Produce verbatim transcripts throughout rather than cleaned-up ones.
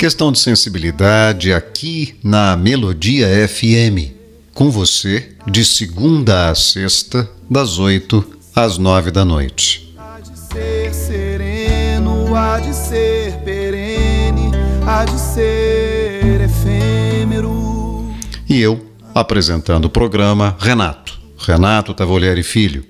Questão de sensibilidade aqui na Melodia F M, com você de segunda a sexta, das oito às nove da noite. Há de ser sereno, há de ser perene, há de ser efêmero. E eu, apresentando o programa, Renato, Renato Tavolieri Filho.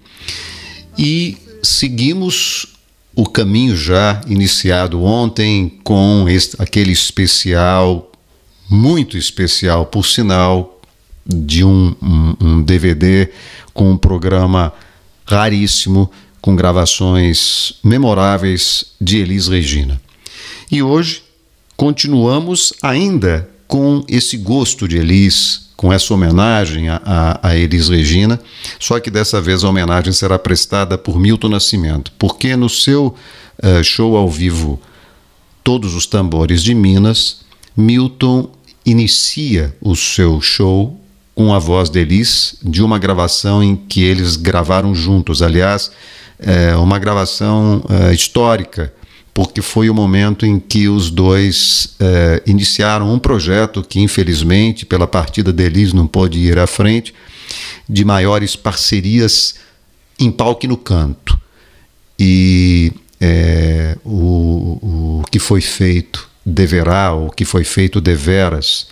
E seguimos o caminho já iniciado ontem com este, aquele especial, muito especial, por sinal, de um, um, um D V D com um programa raríssimo, com gravações memoráveis de Elis Regina. E hoje continuamos ainda com esse gosto de Elis, com essa homenagem a, a, a Elis Regina, só que dessa vez a homenagem será prestada por Milton Nascimento, porque no seu uh, show ao vivo Todos os Tambores de Minas, Milton inicia o seu show com a voz de Elis, de uma gravação em que eles gravaram juntos, aliás, é uma gravação uh, histórica, porque foi o momento em que os dois eh, iniciaram um projeto que, infelizmente, pela partida de Elis não pôde ir à frente, de maiores parcerias em palco e no canto. E eh, o, o que foi feito deverá, o que foi feito deveras,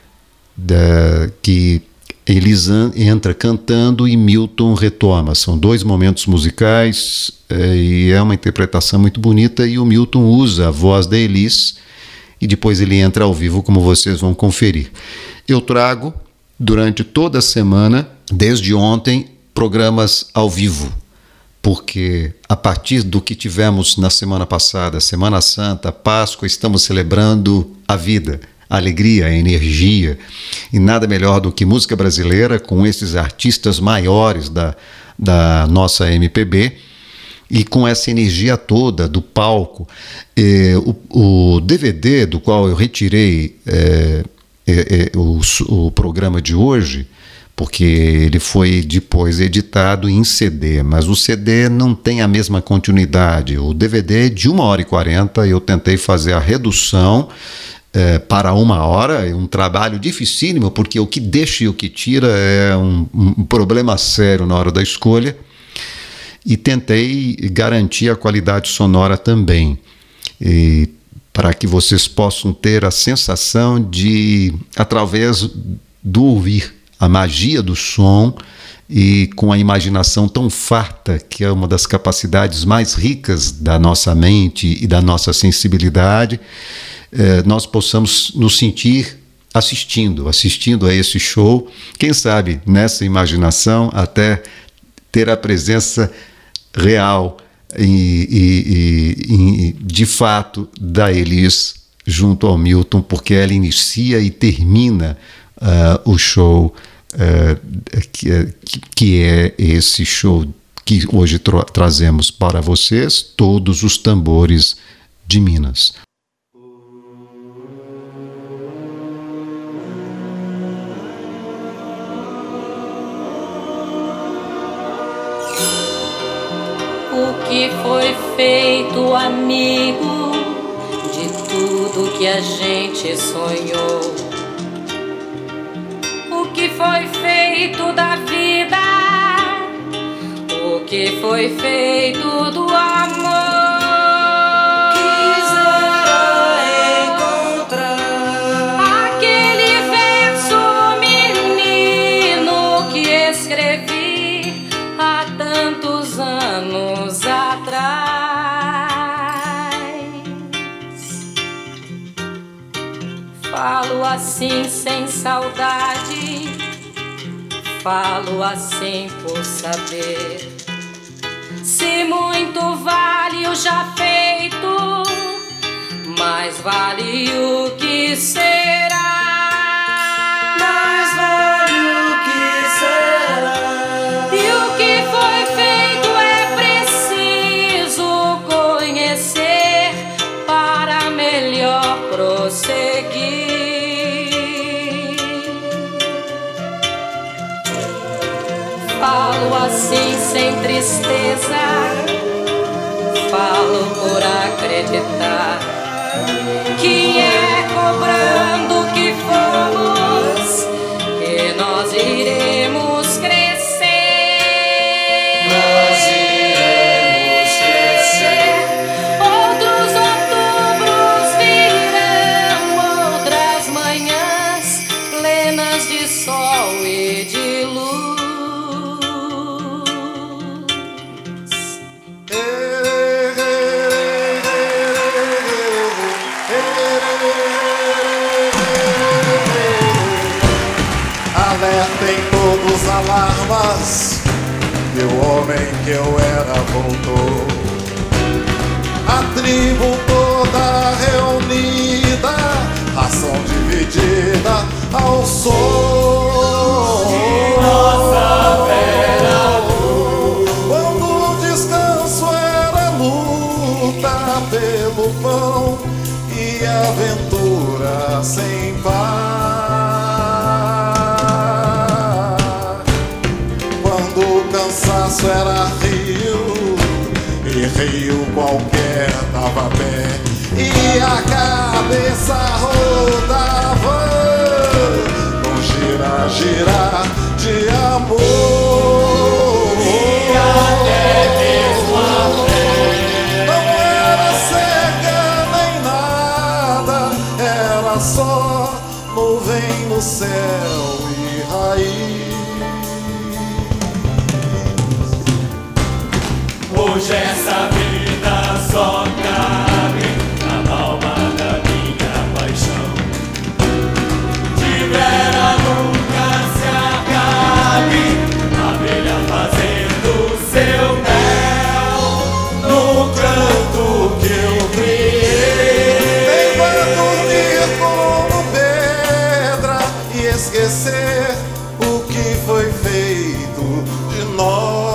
da, que Elis entra cantando e Milton retoma. São dois momentos musicais é, e é uma interpretação muito bonita, e o Milton usa a voz da Elis e depois ele entra ao vivo, como vocês vão conferir. Eu trago durante toda a semana, desde ontem, programas ao vivo, porque a partir do que tivemos na semana passada, Semana Santa, Páscoa, estamos celebrando a vida, a alegria, a energia, e nada melhor do que música brasileira com esses artistas maiores da, da nossa M P B, e com essa energia toda do palco. Eh, o, o D V D do qual eu retirei eh, eh, eh, o, o programa de hoje, porque ele foi depois editado em C D, mas o C D não tem a mesma continuidade. O D V D é de uma hora e quarenta, eu tentei fazer a redução É, para uma hora, é um trabalho dificílimo, porque o que deixa e o que tira é um, um problema sério na hora da escolha, e tentei garantir a qualidade sonora também, e, para que vocês possam ter a sensação de, através do ouvir, a magia do som, e com a imaginação tão farta, que é uma das capacidades mais ricas da nossa mente e da nossa sensibilidade, Eh, nós possamos nos sentir assistindo, assistindo a esse show, quem sabe nessa imaginação até ter a presença real e, e, e, de fato da Elis junto ao Milton, porque ela inicia e termina uh, o show uh, que, que é esse show que hoje tra- trazemos para vocês, Todos os Tambores de Minas. O que foi feito, amigo, de tudo que a gente sonhou? O que foi feito da vida? O que foi feito do amor? Falo assim sem saudade, falo assim por saber. Se muito vale o já feito, mais vale o que será. Mais vale o que será. E o que foi feito é preciso conhecer para melhor prosseguir. Falo assim sem tristeza, falo por acreditar que é desdobrando que fomos, que nós iremos crescer. Nós iremos crescer. Outros outubros virão, outras manhãs plenas de sol e de luz. Alertem todos alarmas, que o homem que eu era voltou. A tribo toda reunida, ração dividida ao sol. E nossa vera luz. Quando o descanso era luta pelo pão e aventura sem par. Cansaço era rio, e rio qualquer dava pé, e a cabeça rodava com girar, girar de amor. E até mesmo a fé não era cega nem nada, era só nuvem no céu e raiz. Hoje essa vida só cabe na alma da minha paixão. De vera nunca se acabe, a abelha fazendo seu mel no canto que eu criei. Nem vai dormir como pedra e esquecer o que foi feito de nós.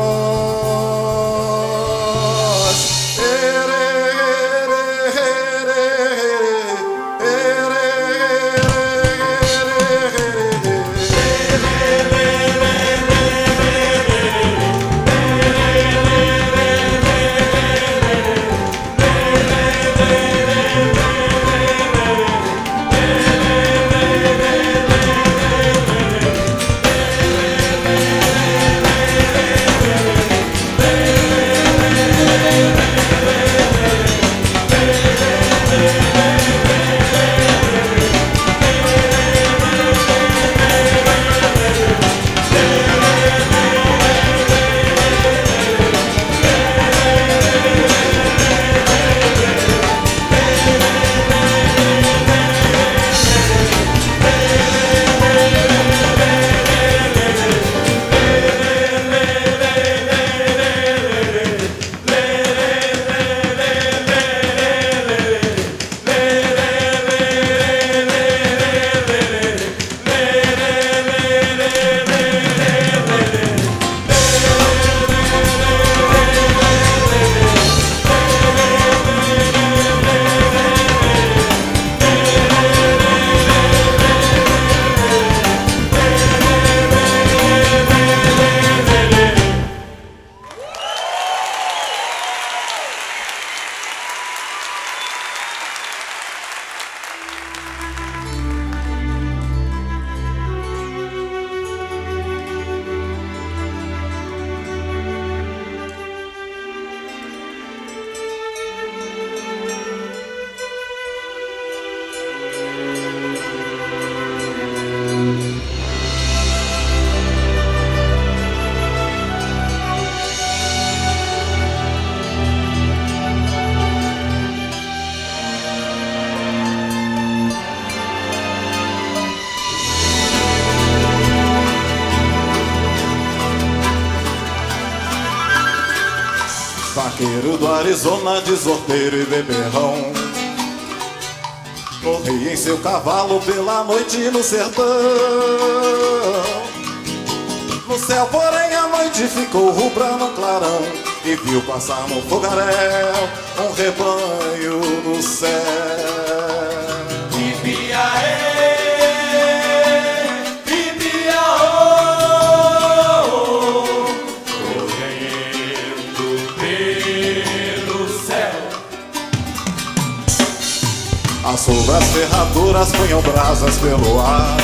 Vaqueiro do Arizona, desordeiro e beberrão, corria em seu cavalo pela noite no sertão. No céu, porém, a noite ficou rubra no clarão, e viu passar no fogaréu um rebanho no céu. Ibiaê, Ibiaô, correndo pelo céu. As sobre as ferraduras punham brasas pelo ar.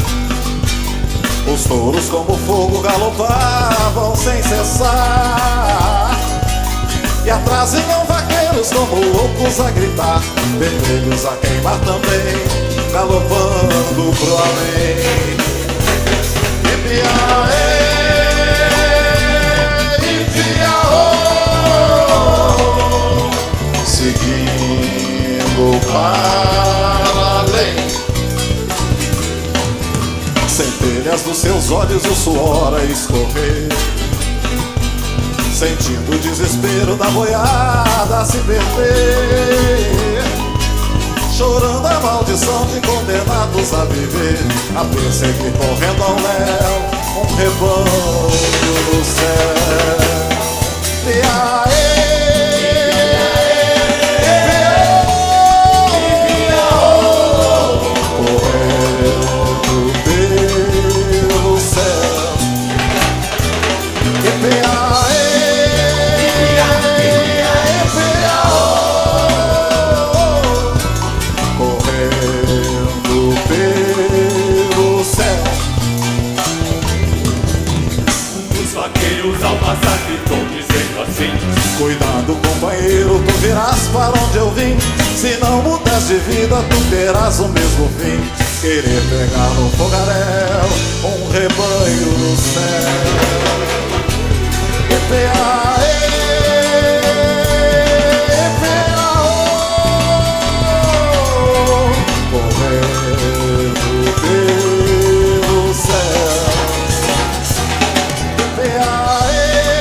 Os touros como fogo galopavam sem cessar, e atrás vinham vaqueiros como loucos a gritar, vermelhos a queimar também, galopando pro além. Ipiaê, Ipiaô, seguindo para além. Centelhas dos seus olhos, o suor a escorrer, sentindo o desespero da boiada a se perder, chorando a maldição de condenados a viver, a perseguir correndo ao léu um rebanho no céu. Piaê, cuidado, companheiro, tu virás para onde eu vim. Se não mudas de vida, tu terás o mesmo fim. Querer pegar no fogaréu um rebanho no céu. Epeaê, epeaô, correndo pelo céu. Epeaê,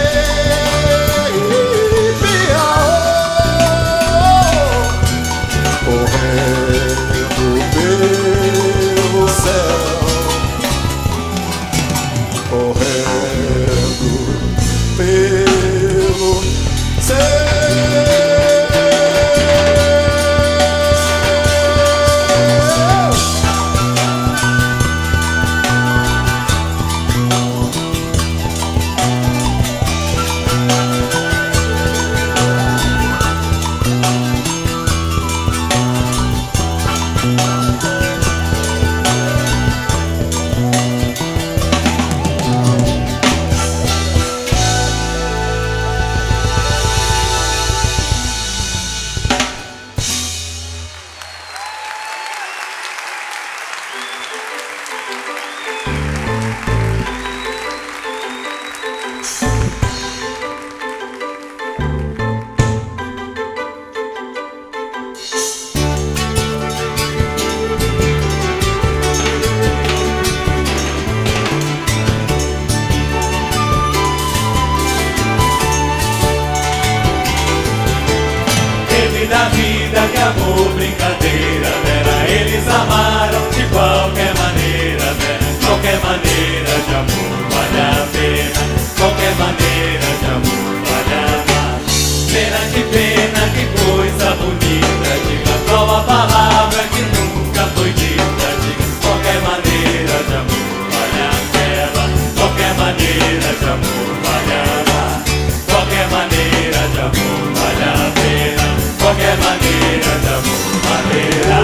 da vida que amor, brincadeira, Vera. Eles amaram de qualquer maneira, Vera. Qualquer maneira de amor vale a pena, qualquer maneira de amor vale a amar. Pena, que pena, que coisa bonita. Diga qual a palavra que nunca foi dita. Diga qualquer maneira de amor vale aquela, qualquer maneira de amor vale a amar. Qualquer maneira de amor vale a pena, qualquer maneira de amor valerá.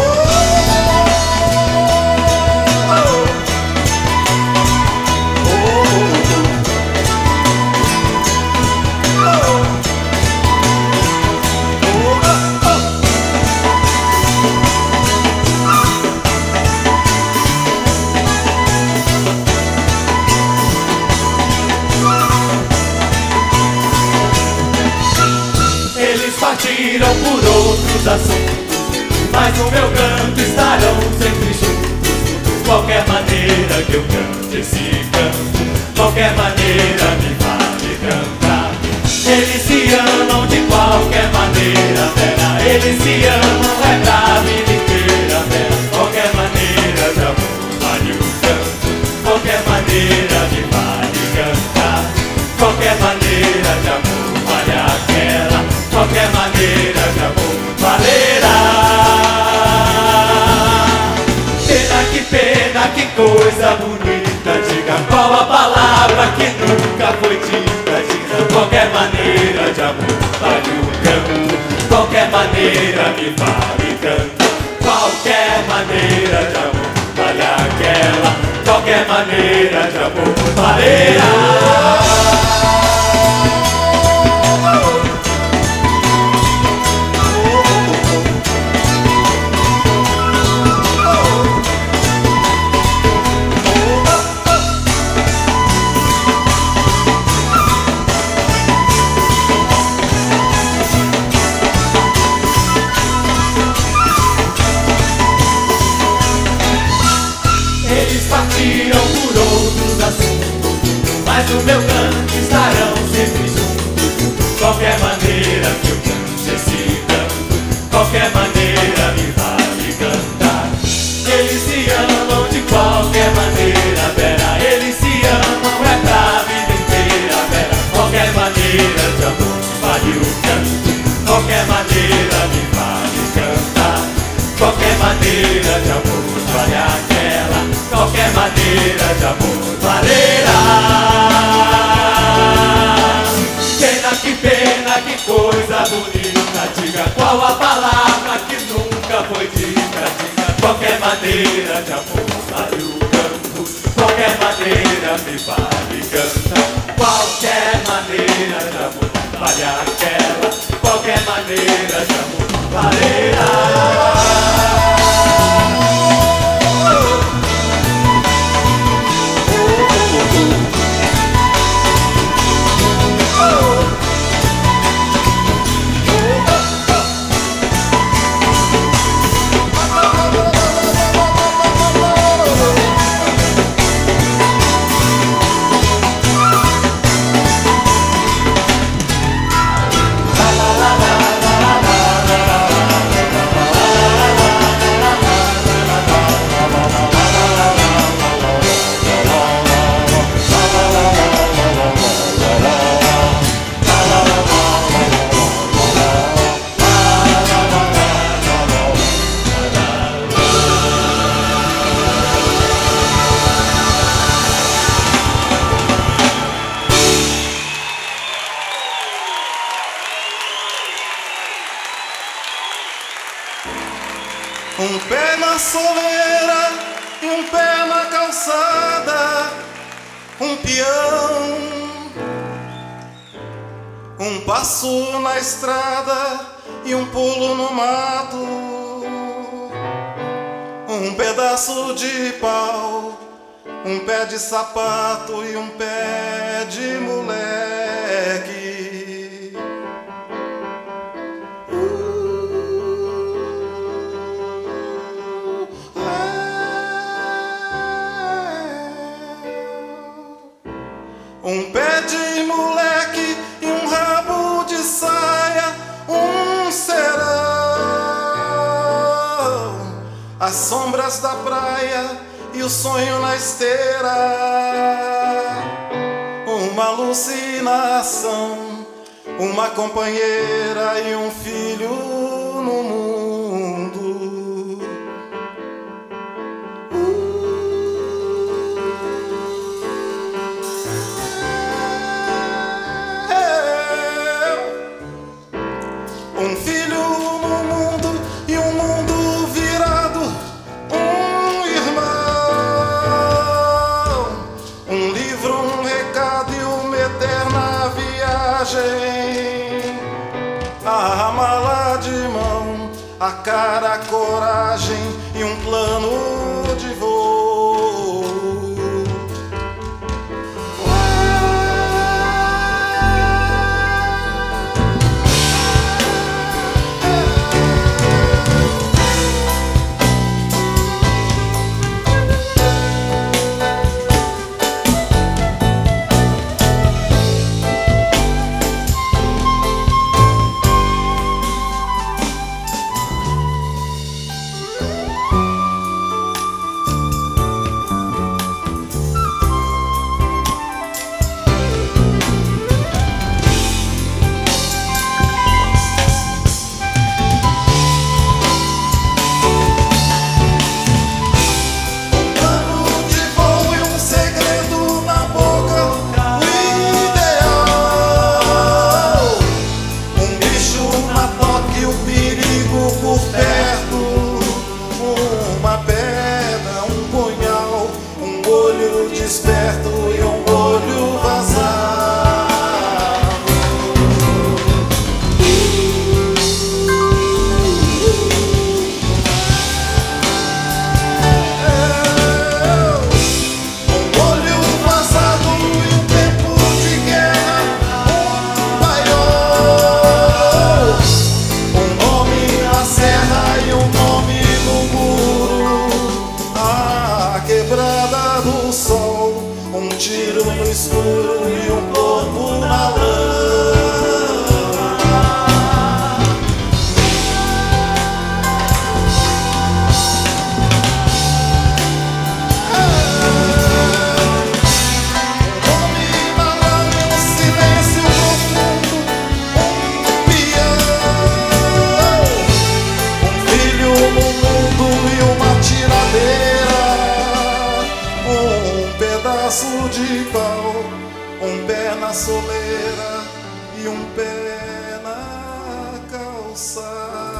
Partiram por outros assuntos, mas no meu canto estarão sempre juntos. Qualquer maneira que eu cante esse canto, qualquer maneira me vale cantar. Eles se amam de qualquer maneira, Vera. Eles se amam, é pra vida inteira, Vera. Qualquer maneira de amor vale o canto, qualquer maneira me vale cantar. Qualquer maneira de amor vale aquela, qualquer maneira de amor valerá. Pena, que pena, que coisa bonita. Diga qual a palavra que nunca foi dita. Diga qualquer maneira de amor vale o canto, qualquer maneira me vale canto. maneira de amor, maneira. Mas no meu canto estarão sempre juntos. Qualquer maneira que eu cante esse canto, qualquer maneira me vale cantar. Eles se amam de qualquer maneira, Vera. Eles se amam, é pra vida inteira, Vera. Qualquer maneira de amor vale o canto, qualquer maneira me vale cantar. Qualquer maneira de amor vale aquela, qualquer maneira de amor valerá. Pena, que pena, que coisa bonita. Diga qual a palavra que nunca foi dita. Diga qualquer maneira de amor vale o canto, qualquer maneira me vale cantar. Qualquer maneira de amor vale aquela, qualquer maneira de amor valerá. Um pé na soleira e um pé na calçada, um peão, um passo na estrada e um pulo no mato, um pedaço de pau, um pé de sapato e um pé de moleque. Um pé de moleque e um rabo de saia, um serão, as sombras da praia e o sonho na esteira, uma alucinação, uma companheira e um filho no mundo. Um filho no mundo e um mundo virado, um irmão, um livro, um recado e uma eterna viagem. A mala de mão, a cara, a coragem e um plano de voo. no escuro e um corpo na lama. De pau, um pé na soleira e um pé na calçada.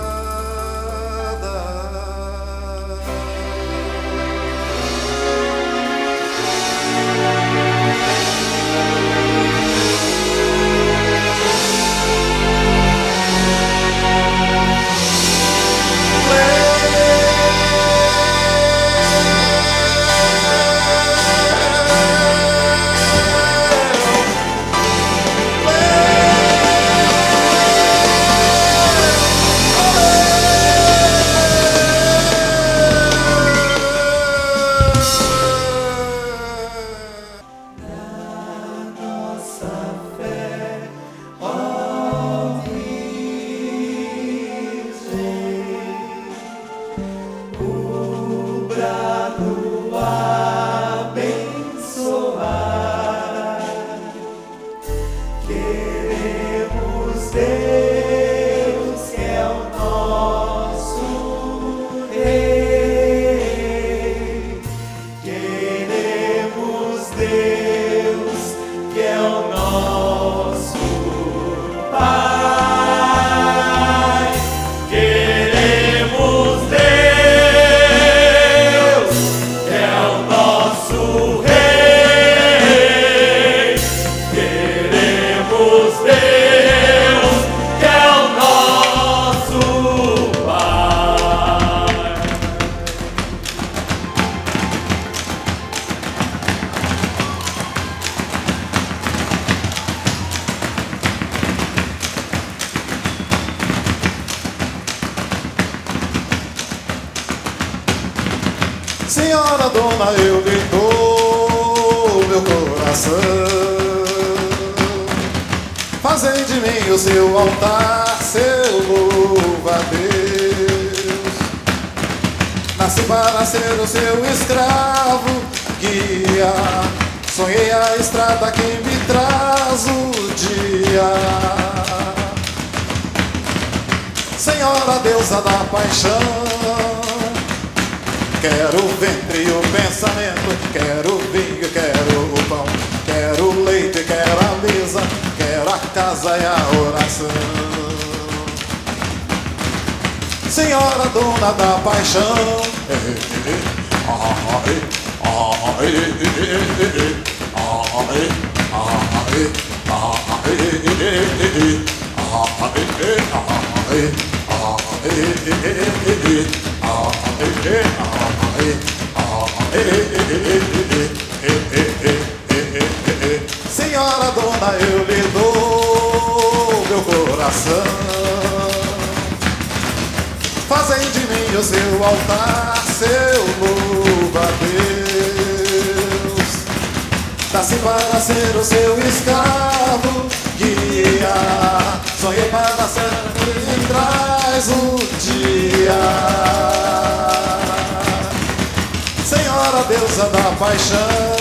Senhora dona, eu lhe dou meu coração. Fazei de mim o seu altar, seu louva-a-Deus. Nasci para ser o seu escravo, guia. Sonhei a estrada que me traz o dia. Senhora deusa da paixão, quero o ventre e o pensamento, quero o vinho, quero o pão, quero o leite, quero a mesa, quero a casa e a oração. Senhora dona da paixão, senhora dona, eu lhe dou meu coração. Fazem de mim o seu altar, seu louva-a-Deus. Nasci para ser o seu escravo, guia. Sonhei para ser quem traz o dia. Senhora deusa da paixão,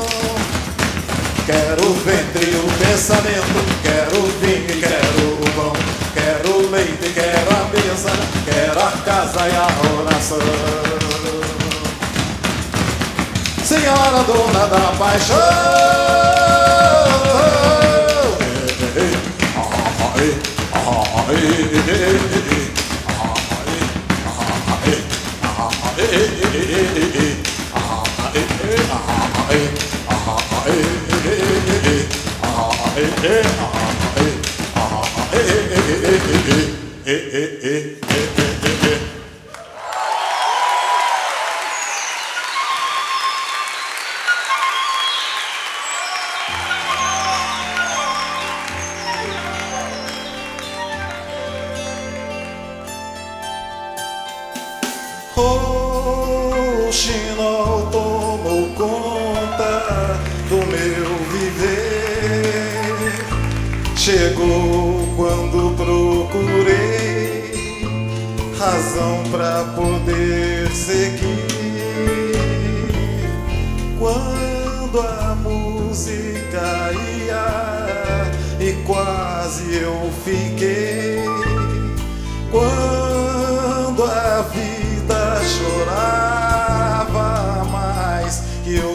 quero o ventre e o pensamento, quero o vinho e quero o pão, quero o leite, quero a mesa, quero a casa e a oração. Senhora dona da paixão, o Chinol tomou conta do meu viver chegou quando procurei razão pra poder seguir. Quando a música ia e quase eu fiquei, quando a vida chorava mais que eu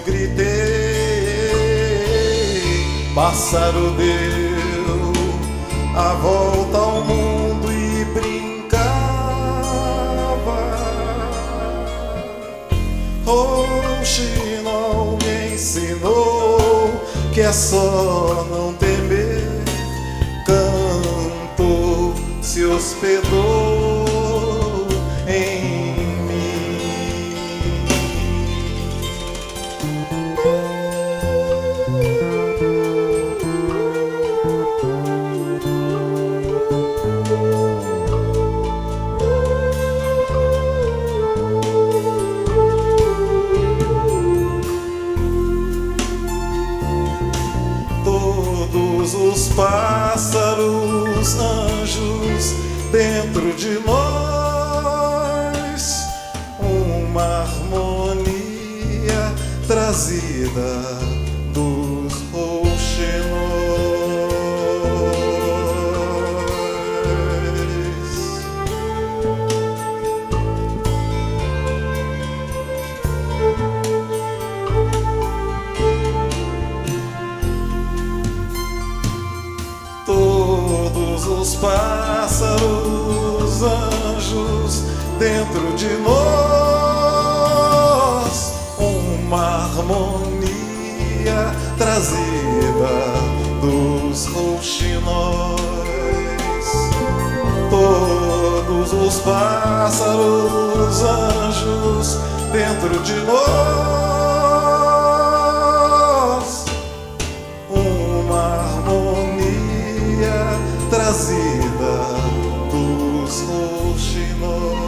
gritei, pássaro deu a volta ao mundo e brincava. Rouxinol me ensinou que é só não temer. Canto se hospedou em mim. Todos os pássaros, anjos dentro de nós, uma harmonia trazida dos rouxinóis. Todos os pássaros, anjos dentro de nós, uma harmonia trazida dos rouxinóis. Todos os pássaros, anjos dentro de nós, uma harmonia trazida dos rouxinóis.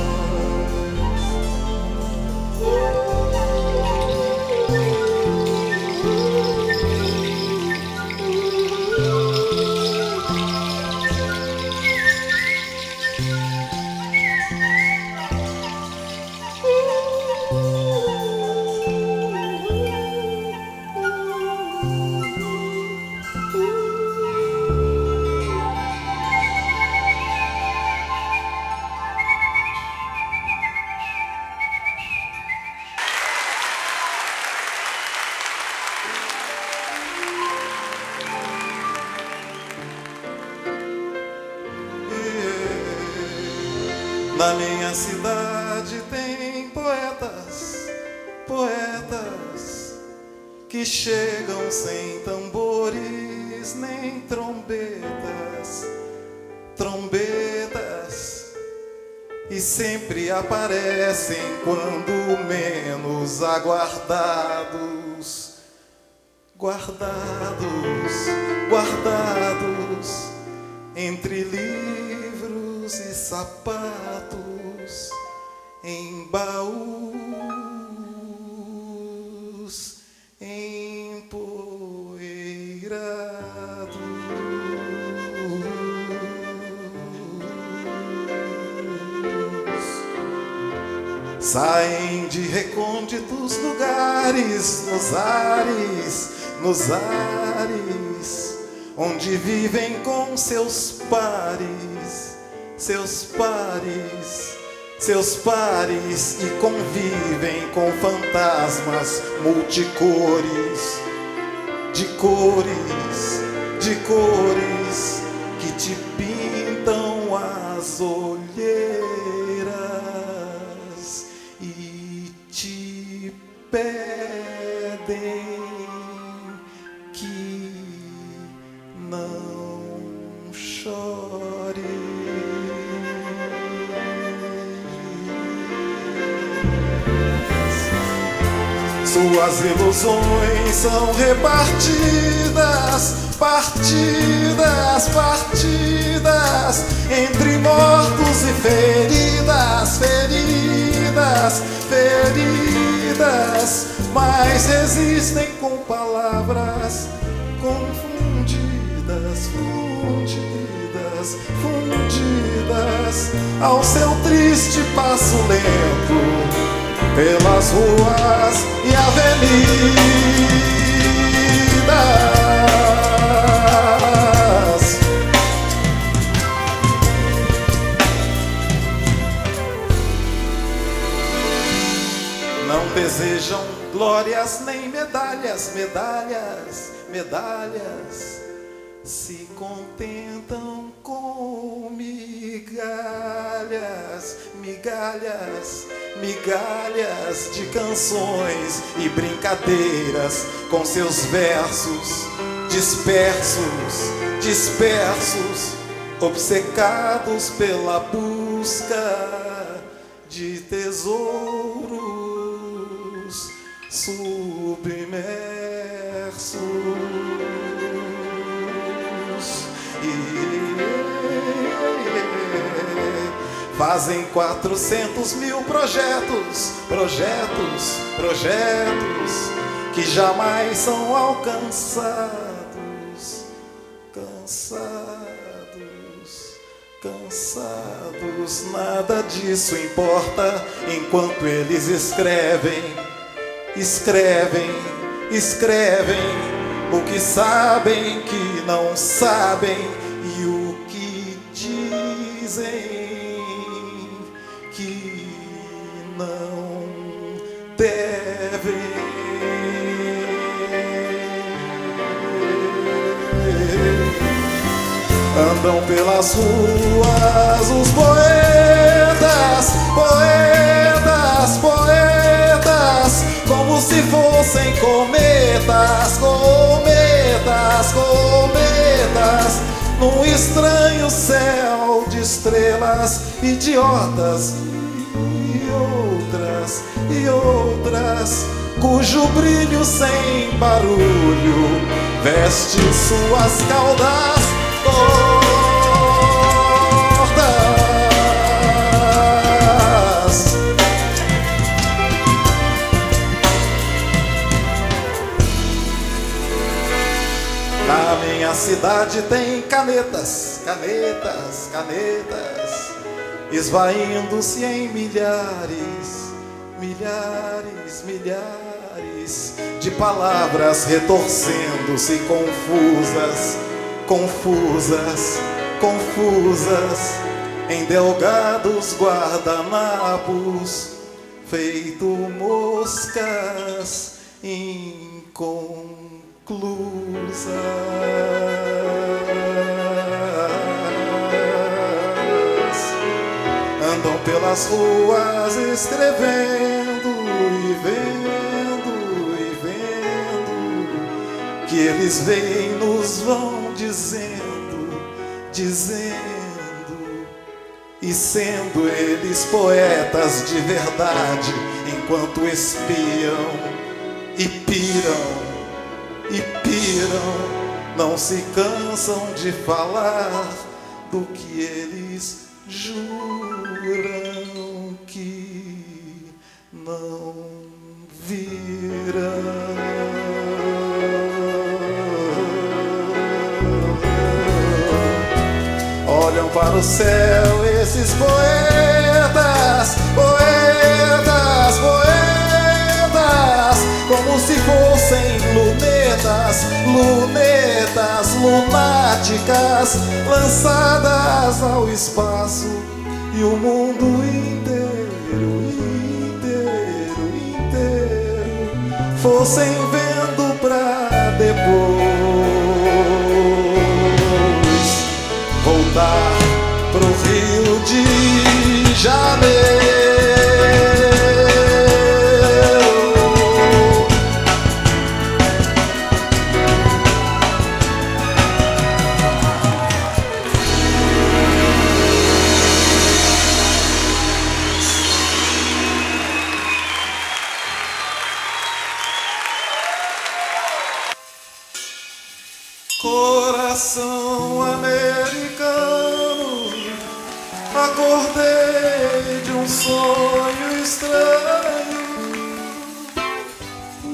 Na minha cidade tem poetas, poetas que chegam sem tambores nem trombetas, trombetas, e sempre aparecem quando menos aguardados, guardados, guardados entre livros e sapatos, em baús empoeirados. Saem de recônditos lugares, nos ares, nos ares, onde vivem com seus pares, seus pares, seus pares, e convivem com fantasmas multicores, de cores, de cores, que te pintam as olheiras e te pedem que não chore. Suas ilusões são repartidas, partidas, partidas, entre mortos e feridas, feridas, feridas, mas resistem com palavras confundidas, fundidas, fundidas ao seu triste passo lento pelas ruas e avenidas. Não desejam glórias nem medalhas, medalhas, medalhas. Se contentam com migalhas, migalhas, migalhas de canções e brincadeiras com seus versos dispersos, dispersos, obcecados pela busca de tesouros submersos. Fazem quatrocentos mil projetos, projetos, projetos que jamais são alcançados, cansados, cansados. Nada disso importa enquanto eles escrevem, escrevem, escrevem o que sabem que não sabem e o que dizem que não devem. Andam pelas ruas os poetas, poetas, poetas, como se fossem cometas, cometas, cometas, num estranho céu de estrelas idiotas e outras, e outras, cujo brilho sem barulho veste suas caudas tortas. Na minha cidade tem canetas, canetas, canetas, esvaindo-se em milhares, milhares, milhares de palavras retorcendo-se confusas, confusas, confusas, em delgados guardanapos, feito moscas inconclusas. Andam pelas ruas escrevendo e vendo e vendo que eles veem nos vão dizendo, dizendo, e sendo eles poetas de verdade, enquanto espiam e piram e piram, não se cansam de falar do que eles juram que não viram. Olham para o céu esses poetas, poetas, poetas, como se fossem lunetas, lunetas, lunáticas, lançadas ao espaço, e o mundo inteiro, inteiro, inteiro fossem vendo pra depois voltar pro Rio de Janeiro. Coração americano, acordei de um sonho estranho.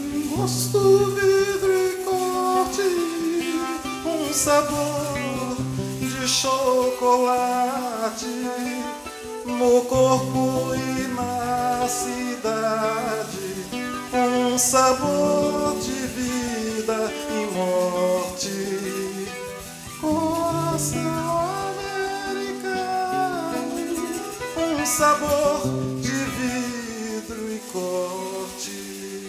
gosto, vidro e corte, um sabor de chocolate no corpo e na cidade, um sabor de vida e morte. Coração americano, um sabor de vidro e corte.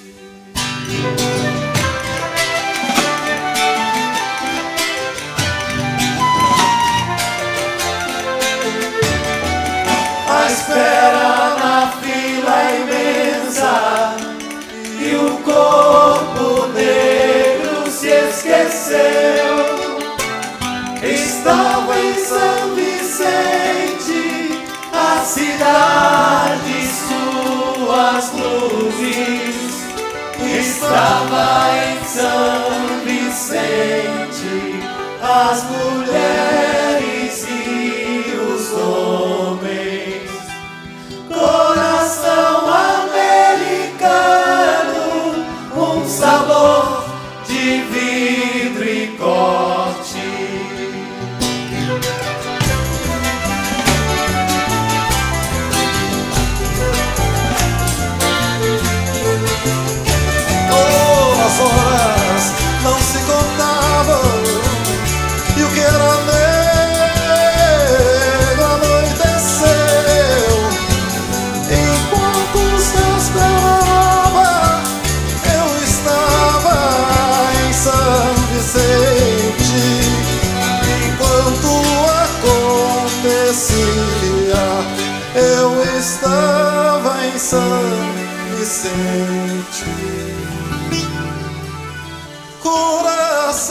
A espera na fila imensa e o corpo negro se esqueceu. Estava em São Vicente, a cidade e suas luzes. Estava em São Vicente, as mulheres e os homens. Coração americano, um sabor de vidro e corte. Oh, as horas não se contavam e o que era negro anoiteceu. Enquanto se esperava, eu estava em São Vicente. Enquanto acontecia, eu estava em São Vicente. Coração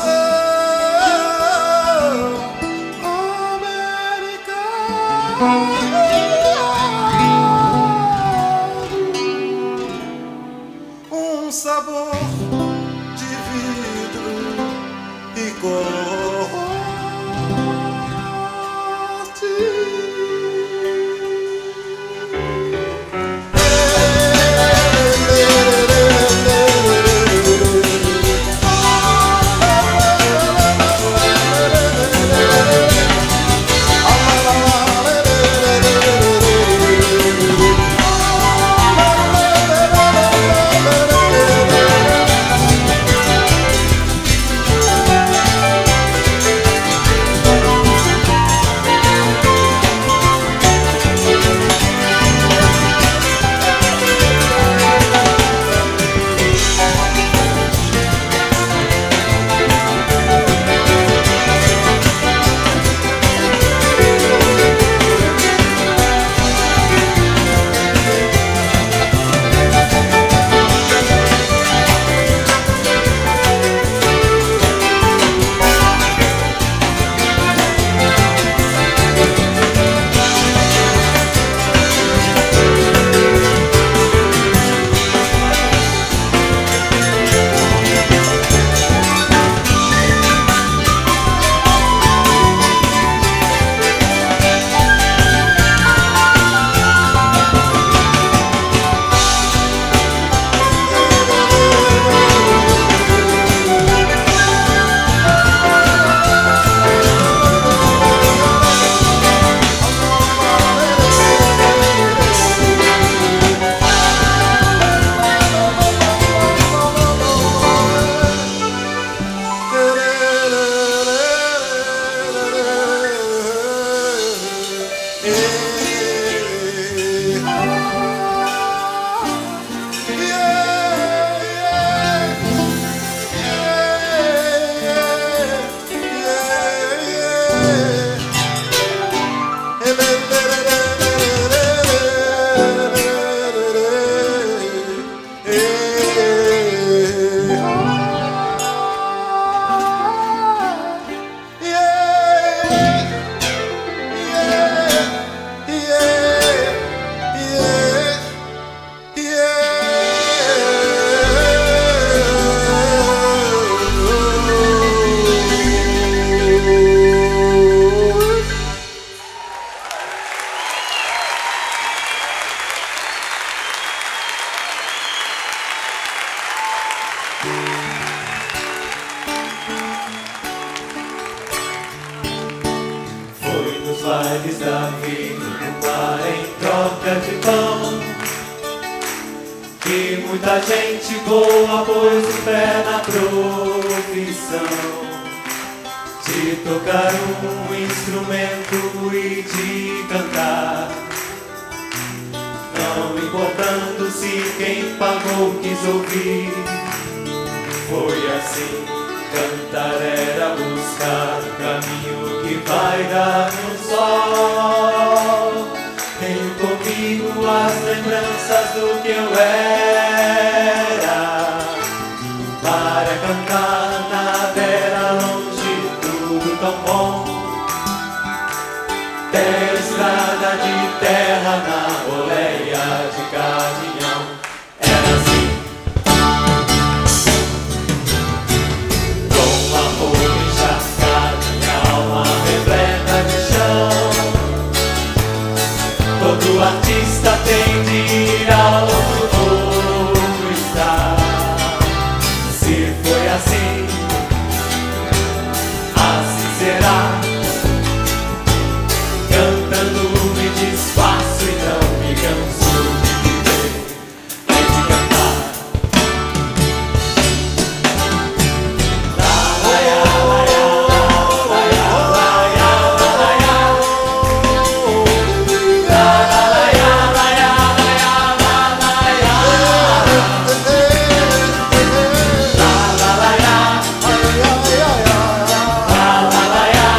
americano, um sabor de vidro e corte. Oh, bailes da vida, no bar em troca de pão. E muita gente boa pôs o pé na profissão de tocar um instrumento e de cantar, não importando se quem pagou quis ouvir. Foi assim, cantar era buscar o caminho que vai dar no sol. Tenho comigo as lembranças do que eu era, para cantar nada era longe, tudo tão bom. Terra, estrada de terra na boleia de caminhão. Era assim, com a roupa encharcada e a alma repleta de chão. Todo artista tem de ir aonde o outro está. Se foi assim, assim será. Cantando me desfaço e não me canso de viver, nem de cantar. La la ya, la ya, la ya, la ya, la ya. La la la ya, la ya, la ya, la la ya. La la la ya, la la la ya.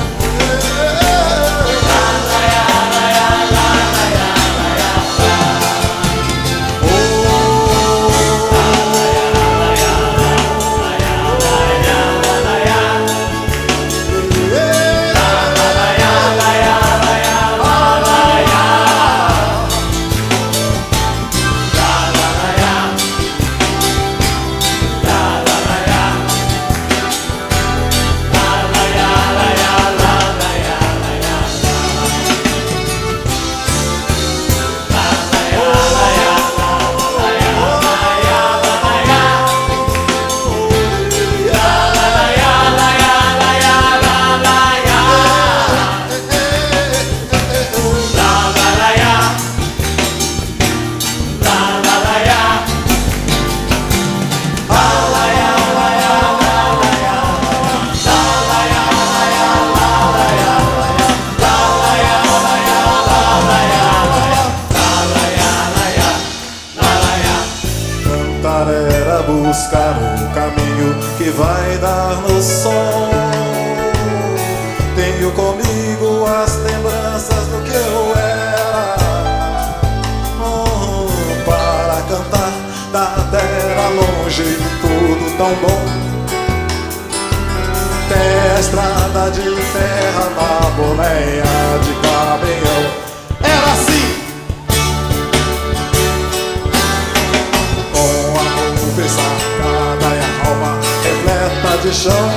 Cantar era buscar o caminho que vai dar no sol. Tenho comigo as lembranças do que eu era. Oh, para cantar da terra longe, tudo tão bom. Tem a estrada de terra na boleia de caminhão. Era assim, com a roupa encharcada e a alma repleta de chão.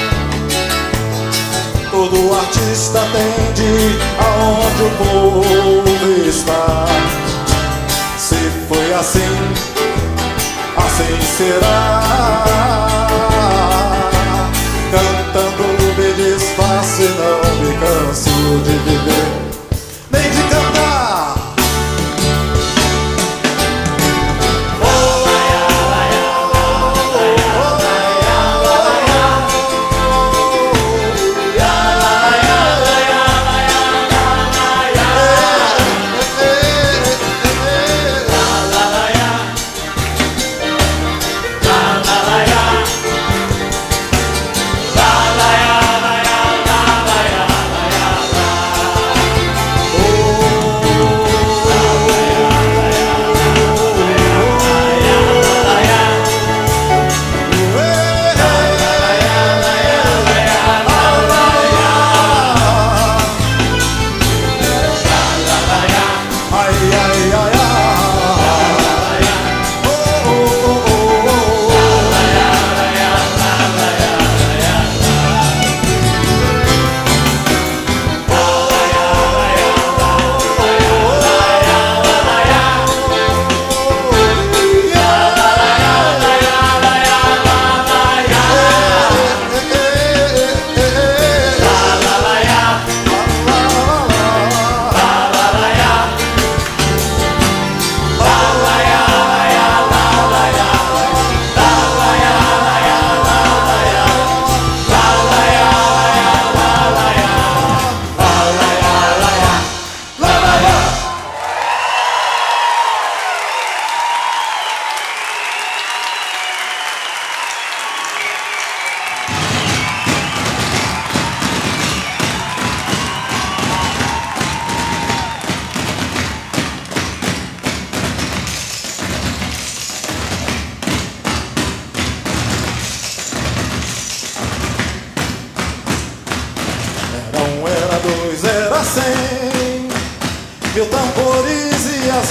Todo artista tem de ir aonde o povo está. Se foi assim, assim será. Cantando me desfaço e não me canso de viver, nem de cantar. La la la ya.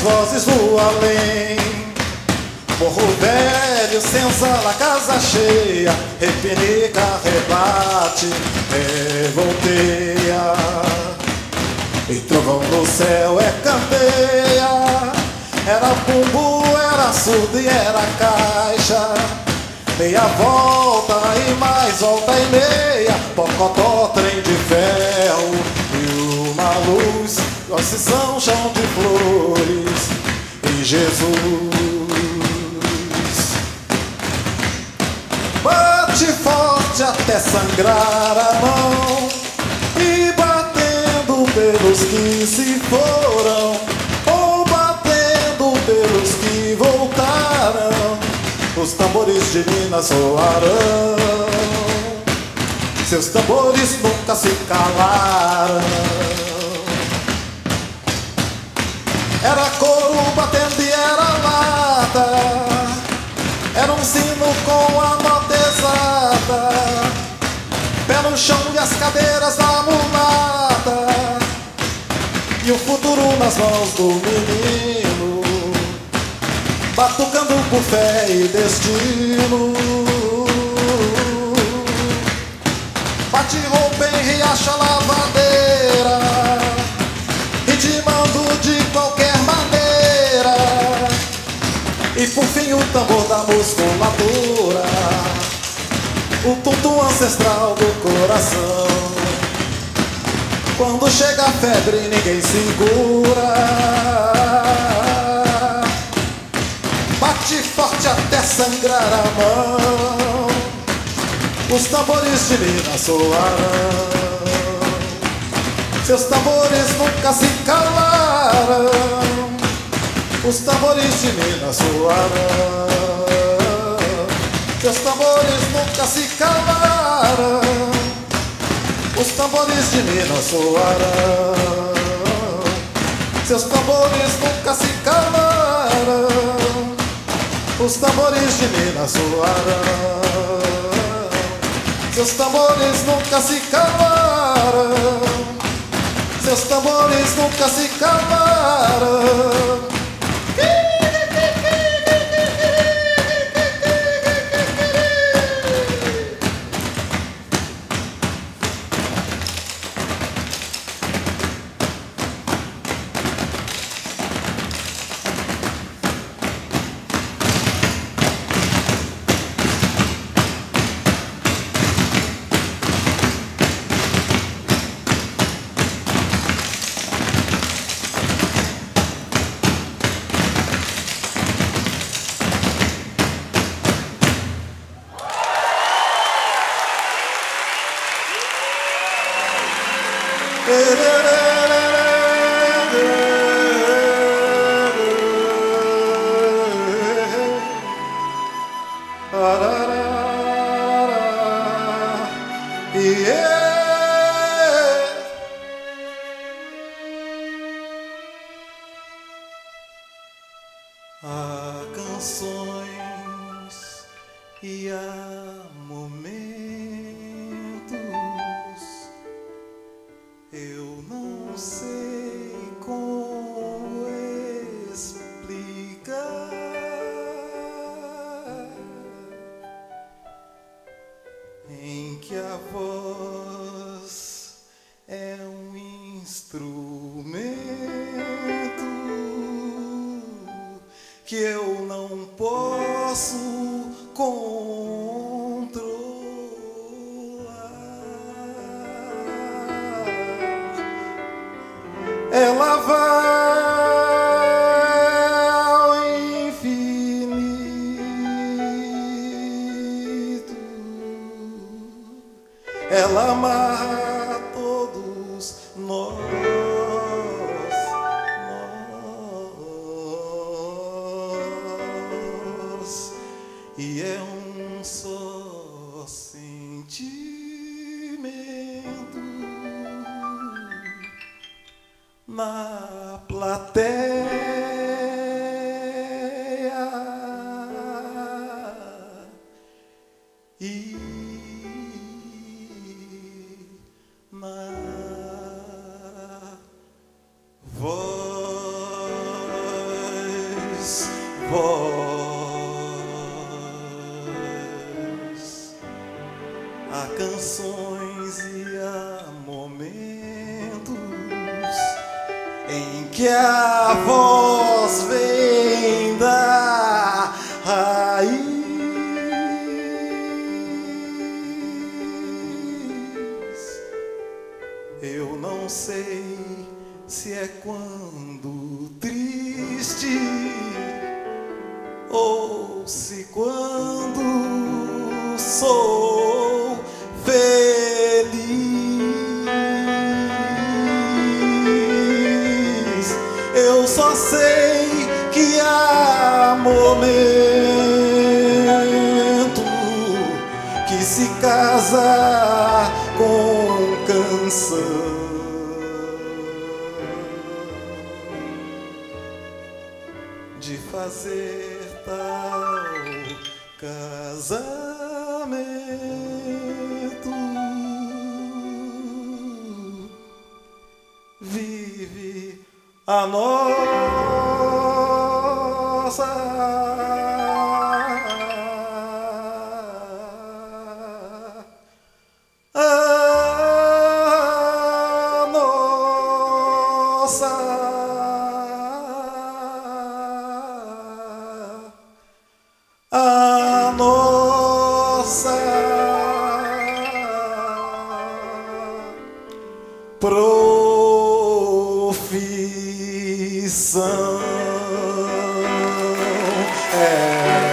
vozes do além. Morro velho, senzala, casa cheia, repinica, rebate, revolteia. E trovão no céu é candeia. Era bumbo, era surdo e era caixa. Meia volta e mais volta e meia, pocotó, trem de ferro e uma luz, procissão, chão de flores e Jesus. Bate forte até sangrar a mão e batendo pelos que se foram, ou batendo pelos que voltaram. Os tambores de Minas soarão, seus tambores nunca se calaram. Era couro batendo e era lata, era um sino com a nota exata, pé no chão e as cadeiras da mulata, e o futuro nas mãos do menino, batucando por fé e destino. Bate roupa em riacho a lavadeira, ritmando de qualquer maneira. E por fim o tambor da musculatura, o tum-tum ancestral do coração. Quando chega a febre ninguém segura, bate forte até sangrar a mão. Os tambores de Minas soarão, seus tambores nunca se calaram. Os tambores de Minas soarão, seus tambores nunca se calaram. Os tambores de Minas soarão, seus tambores nunca se calaram. Os tambores de Minas soarão, seus tambores nunca se calaram. Seus tambores nunca se calaram. Há canções e há momentos, eu não sei como explicar, em que a voz é um instrumento que eu não posso controlar. Ela vai ao infinito, ela amarra todos nós. E é um só sentimento na plateia e na voz. canções e há momentos em que a voz vem da raiz. Eu não sei se é quando triste ou se quando sou feliz. Eu só sei que há momento que se casa com canção. De fazer tal casamento, vive a nossa a nossa a nossa profissão. É.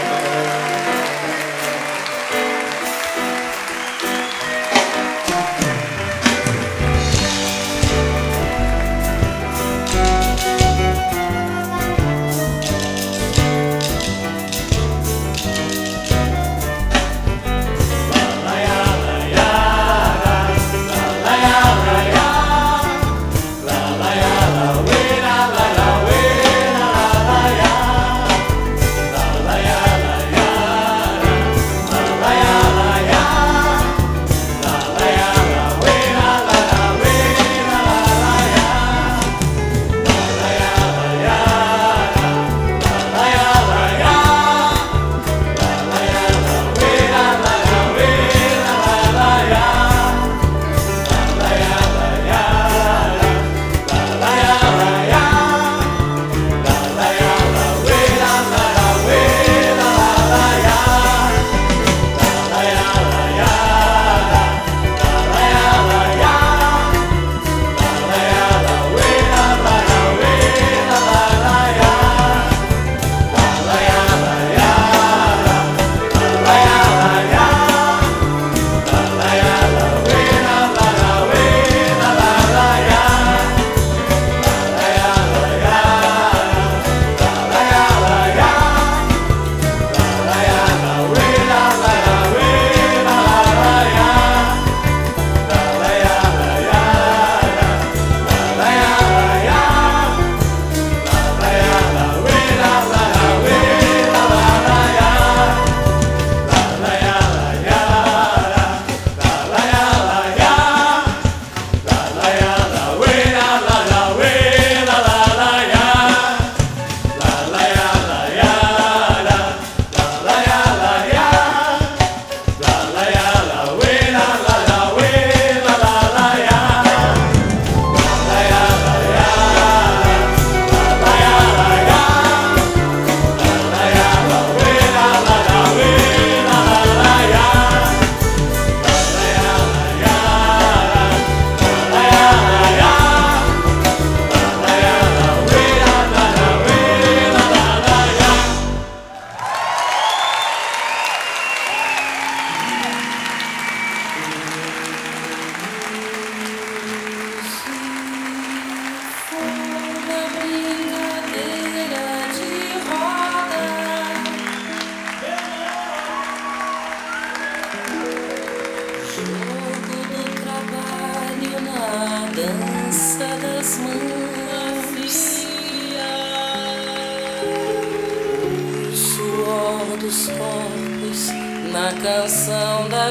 dos corpos na canção da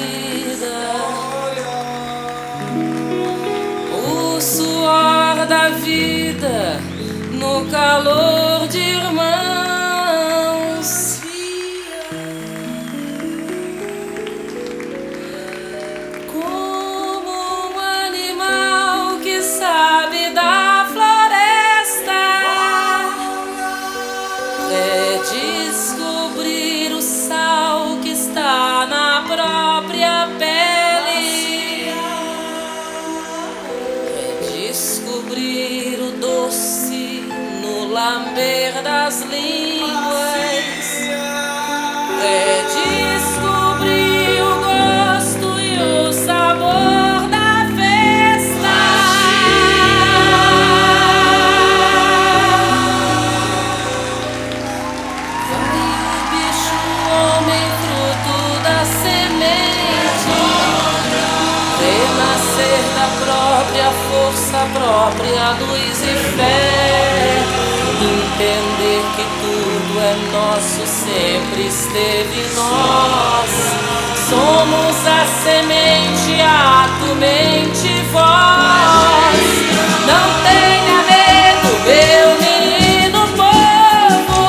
vida. O suor da vida no calor de irmãos. das línguas, redescobrir o gosto e o sabor da festa. Vai o bicho, o homem, fruto da semente, renascer da própria força, própria luz e fé, entender que tudo é nosso, sempre esteve em nós. Somos a semente, ato, mente, voz. Não tenha medo, meu menino povo,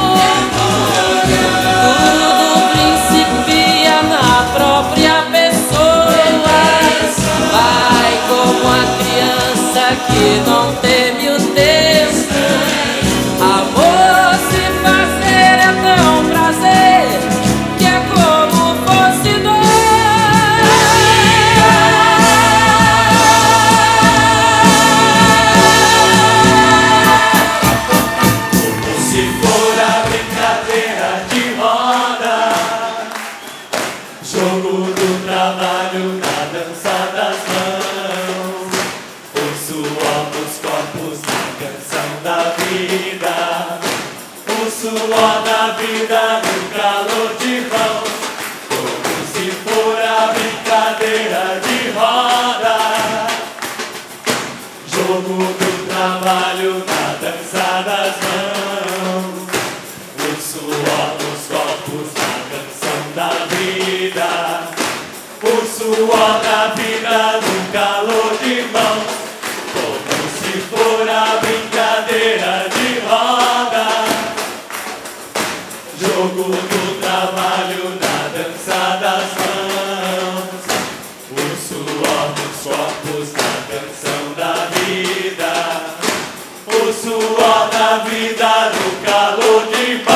tudo principia na própria pessoa. Vai como a criança que não teme o tempo. Amor se fazer é tão prazer que é como fosse dor. Como se for a brincadeira de roda, jogo do trabalho na dança das mãos, o suor dos corpos na canção da vida, o suor da vida no calor de mãos. Como se for a brincadeira de roda, jogo do trabalho na dança das mãos, o suor dos corpos na canção da vida, o suor da vida no calor de mãos. Como se for a brincadeira de roda, jogo do trabalho na dança das mãos, o suor dos corpos na canção da vida, o suor da vida no calor de mãos.